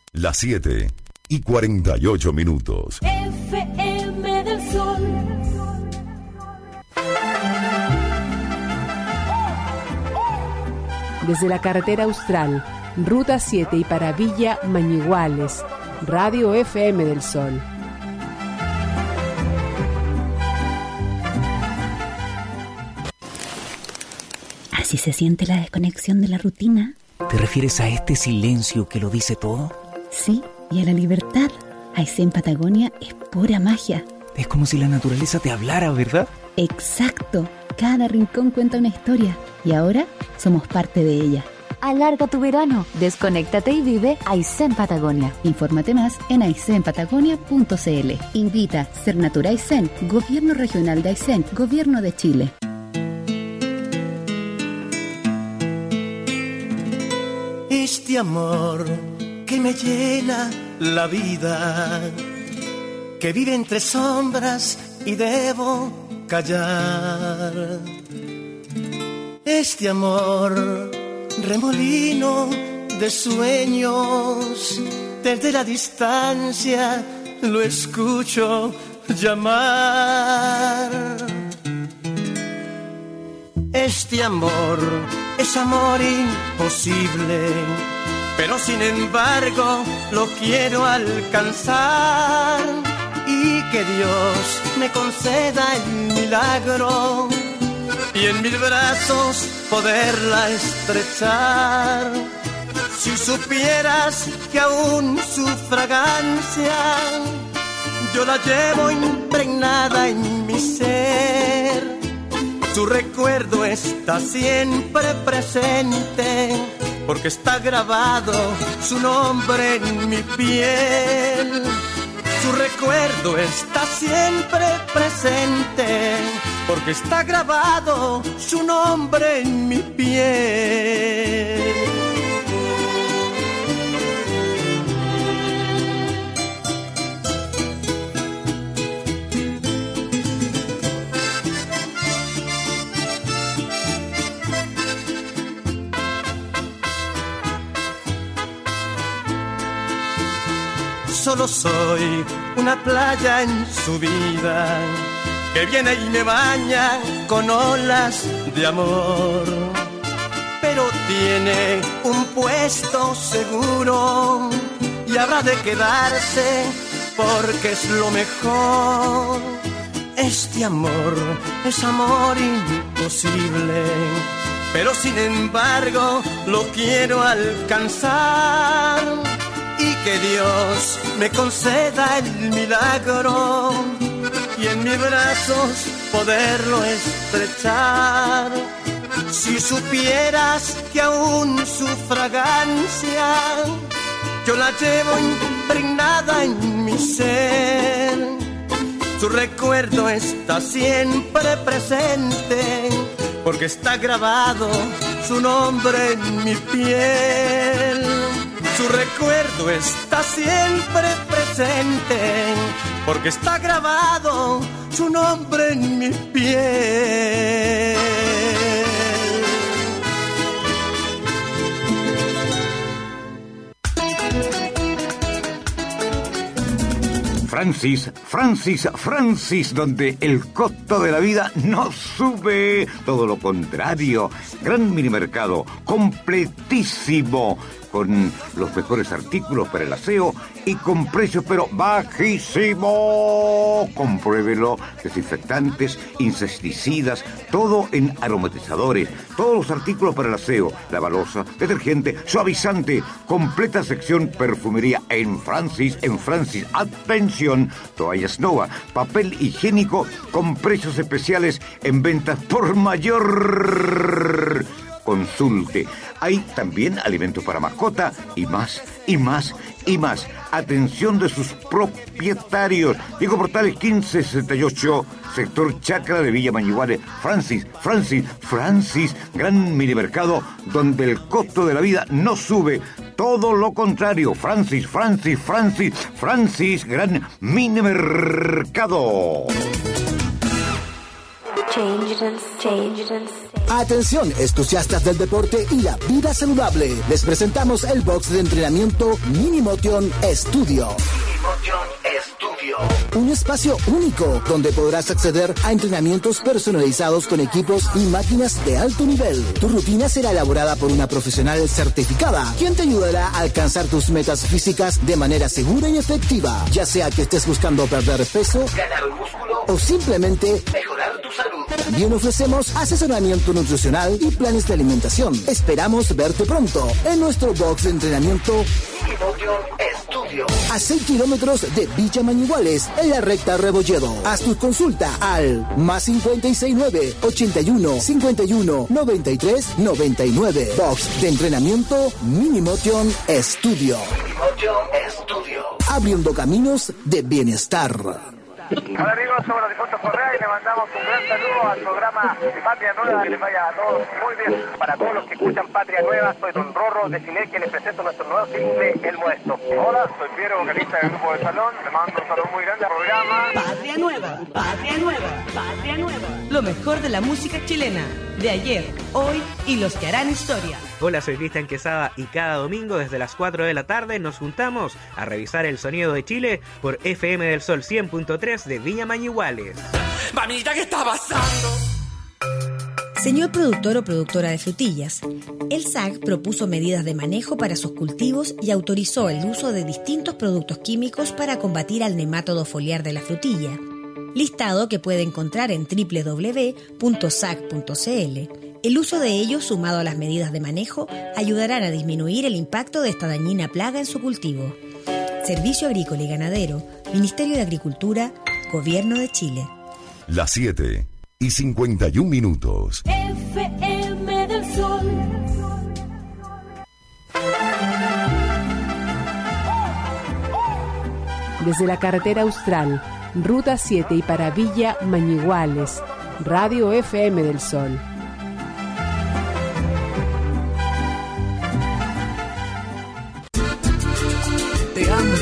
Las 7:48. FM del Sol. Desde la carretera austral, Ruta 7 y para Villa Mañiguales, Radio FM del Sol. Así se siente la desconexión de la rutina. ¿Te refieres a este silencio que lo dice todo? Sí, y a la libertad. Aysén Patagonia es pura magia. Es como si la naturaleza te hablara, ¿verdad? Exacto. Cada rincón cuenta una historia. Y ahora somos parte de ella. Alarga tu verano, desconéctate y vive Aysén Patagonia. Infórmate más en aysenpatagonia.cl. Invita Cernatura Aysén, Gobierno Regional de Aysén, Gobierno de Chile. Este amor que me llena la vida, que vive entre sombras y debo callar. Este amor, remolino de sueños, desde la distancia lo escucho llamar. Este amor es amor imposible, pero sin embargo lo quiero alcanzar, y que Dios me conceda el milagro y en mis brazos poderla estrechar. Si supieras que aún su fragancia yo la llevo impregnada en mi ser, su recuerdo está siempre presente, porque está grabado su nombre en mi piel. Su recuerdo está siempre presente, porque está grabado su nombre en mi piel. Solo soy una playa en su vida, que viene y me baña con olas de amor. Pero tiene un puesto seguro y habrá de quedarse porque es lo mejor. Este amor es amor imposible, pero sin embargo lo quiero alcanzar, y que Dios me conceda el milagro y en mis brazos poderlo estrechar. Si supieras que aún su fragancia yo la llevo impregnada en mi ser, su recuerdo está siempre presente, porque está grabado su nombre en mi piel. Su recuerdo está siempre presente, porque está grabado su nombre en mi piel. Francis, donde el costo de la vida no sube, todo lo contrario. Gran minimercado, completísimo, con los mejores artículos para el aseo y con precios pero bajísimo. Compruébelo, desinfectantes, insecticidas, todo en aromatizadores, todos los artículos para el aseo, lavalosa, detergente, suavizante, completa sección perfumería en Francis. Atención, toallas Nova, papel higiénico con precios especiales en ventas por mayor. Consulte. Hay también alimentos para mascota y más. Atención de sus propietarios. Diego Portales 1568, sector Chacra de Villa Mañiguales. Francis, gran minimercado donde el costo de la vida no sube, todo lo contrario. Francis, gran minimercado. Change and Atención, entusiastas del deporte y la vida saludable. Les presentamos el box de entrenamiento Minimotion Studio. Un espacio único donde podrás acceder a entrenamientos personalizados con equipos y máquinas de alto nivel. Tu rutina será elaborada por una profesional certificada, quien te ayudará a alcanzar tus metas físicas de manera segura y efectiva, ya sea que estés buscando perder peso, ganar músculo o simplemente mejorar tu salud. También ofrecemos asesoramiento nutricional y planes de alimentación. Esperamos verte pronto en nuestro box de entrenamiento Minimotion Studio, a 6 kilómetros de Villa Mañiguales, en la recta Rebolledo. Haz tu consulta al +569 81 51 93 99. Box de entrenamiento Minimotion Studio. Abriendo caminos de bienestar. Hola amigos, somos los Difuntos Correa y le mandamos un gran saludo al programa de Patria Nueva, que les vaya a todos muy bien. Para todos los que escuchan Patria Nueva, soy Don Rorro de Cine, que les presento nuestro nuevo single, El Modesto. Hola, soy Piero, vocalista del grupo de Salón, le mando un saludo muy grande al programa. Patria Nueva, Patria Nueva, Patria Nueva. Lo mejor de la música chilena, de ayer, hoy y los que harán historia. Hola, soy Cristian Quesada y cada domingo desde las 4 de la tarde nos juntamos a revisar el sonido de Chile por FM del Sol 100.3 de Villa Mañiguales. Mamita, ¿qué está pasando? Señor productor o productora de frutillas, el SAC propuso medidas de manejo para sus cultivos y autorizó el uso de distintos productos químicos para combatir al nemátodo foliar de la frutilla, listado que puede encontrar en www.sac.cl. El uso de ellos, sumado a las medidas de manejo, ayudarán a disminuir el impacto de esta dañina plaga en su cultivo. Servicio Agrícola y Ganadero, Ministerio de Agricultura, Gobierno de Chile. Las 7:51. FM del Sol. Desde la carretera Austral, Ruta 7 y para Villa Mañiguales, Radio FM del Sol. Te amo.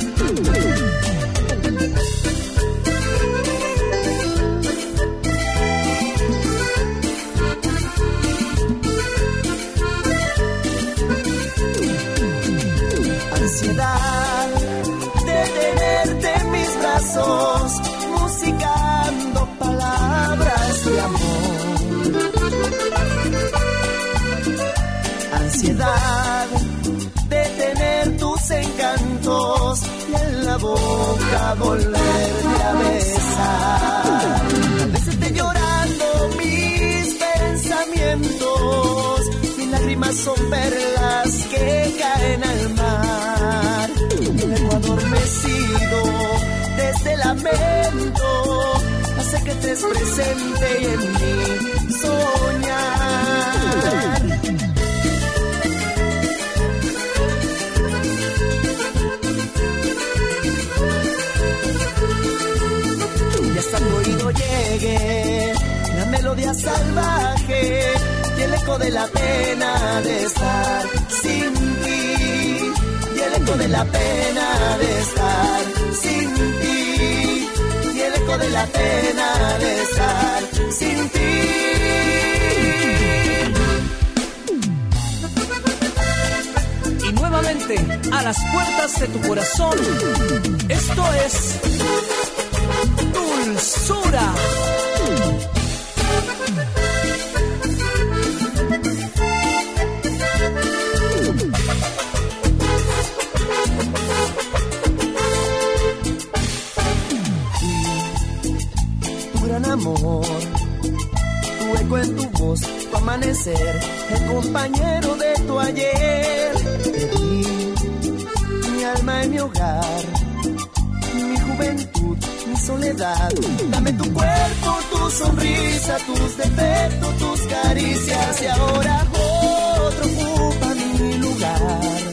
Ansiedad de tenerte en mis brazos, musicando palabras de amor. Ansiedad de tener tus encantos y en la boca volverte a besar. A veces esté llorando mis pensamientos, mis lágrimas son perlas que caen al mar. Luego adormecido desde el lamento, hace que estés presente y en mí soñar. Y hasta el oído llegue la melodía salvaje y el eco de la pena de estar sin ti, y el eco de la pena de estar sin ti, y el eco de la pena de estar sin ti. Y nuevamente a las puertas de tu corazón, esto es Dulzura. Amor, tu eco en tu voz, tu amanecer, el compañero de tu ayer. Te di mi alma y mi hogar, mi juventud, mi soledad. Dame tu cuerpo, tu sonrisa, tus defectos, tus caricias, y ahora otro ocupa mi lugar.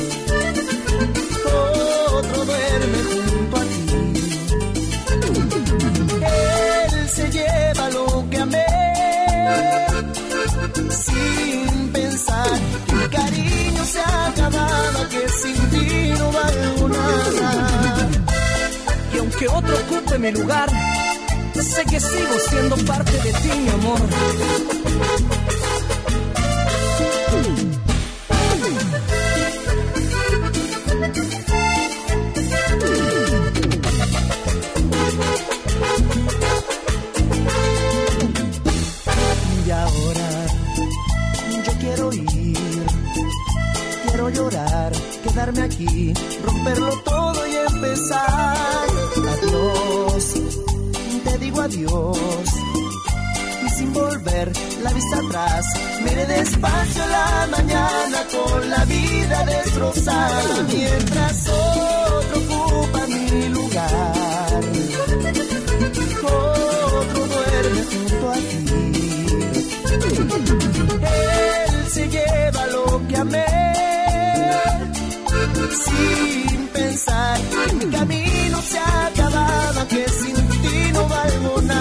Otro duerme junto a ti. Se lleva lo que amé, sin pensar que mi cariño se acababa, que sin ti no valgo nada. Y aunque otro ocupe mi lugar, sé que sigo siendo parte de ti, mi amor. quedarme aquí, romperlo todo y empezar. Adiós, te digo adiós. Y sin volver la vista atrás, miré despacio la mañana con la vida destrozada. Mientras otro ocupa mi lugar, otro duerme junto a ti. Él se lleva lo que amé, sin pensar que mi camino se acababa, que sin ti no valgo nada.